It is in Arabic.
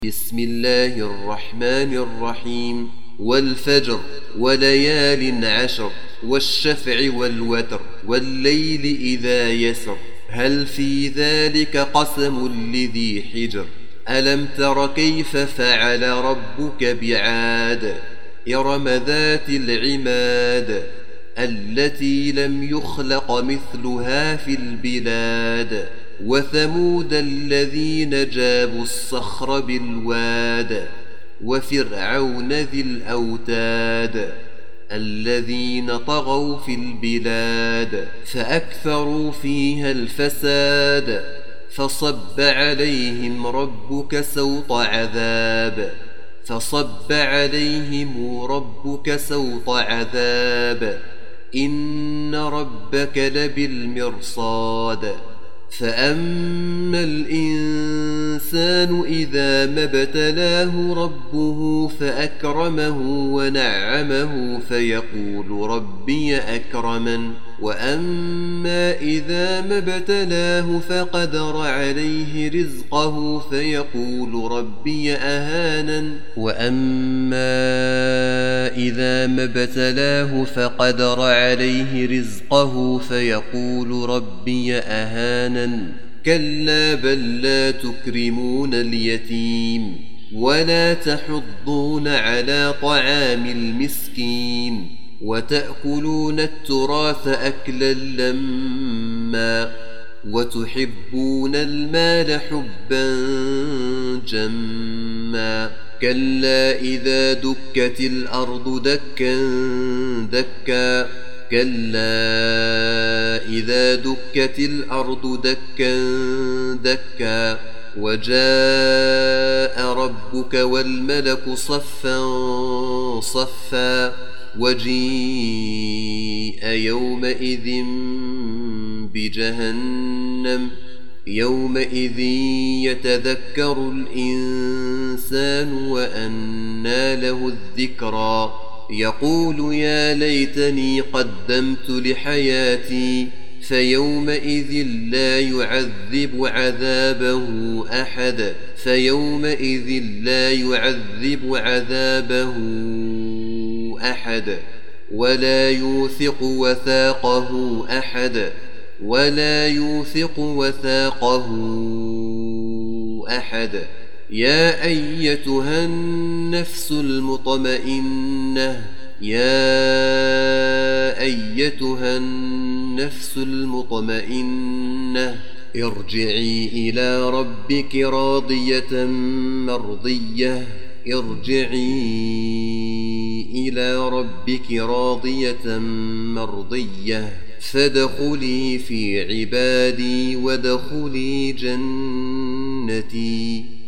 بسم الله الرحمن الرحيم. والفجر وليال عشر والشفع والوتر والليل إذا يسر هل في ذلك قسم لذي حجر ألم تر كيف فعل ربك بعاد إرم ذات العماد التي لم يخلق مثلها في البلاد وثمود الذين جابوا الصخر بالواد وفرعون ذي الأوتاد الذين طغوا في البلاد فأكثروا فيها الفساد فصب عليهم ربك سوط عذاب إن ربك لبالمرصاد فأما الإنسان إذا ما ابتلاه ربه فأكرمه ونعمه فيقول ربي أكرمن وأما إذا ما ابتلاه فقدر عليه رزقه فيقول ربي أهانن وأما إذا ما ابتلاه فقدر عليه رزقه فيقول ربي أهانن كلا بل لا تكرمون اليتيم ولا تحضون على طعام المسكين وتأكلون التراث أكلا لما وتحبون المال حبا جما كلا إذا دكت الأرض دكا دكا وجاء ربك والملك صفا صفا وجيء يومئذ بجهنم يومئذ يتذكر الإنسان وأنى له الذكرى يقول يا ليتني قدمت لحياتي فيومئذ لا يعذب عذابه أحد ولا يوثق وثاقه أحد يا أيتها النفس المطمئنة ارجعي إلى ربك راضية مرضية فادخلي في عبادي وادخلي جنتي.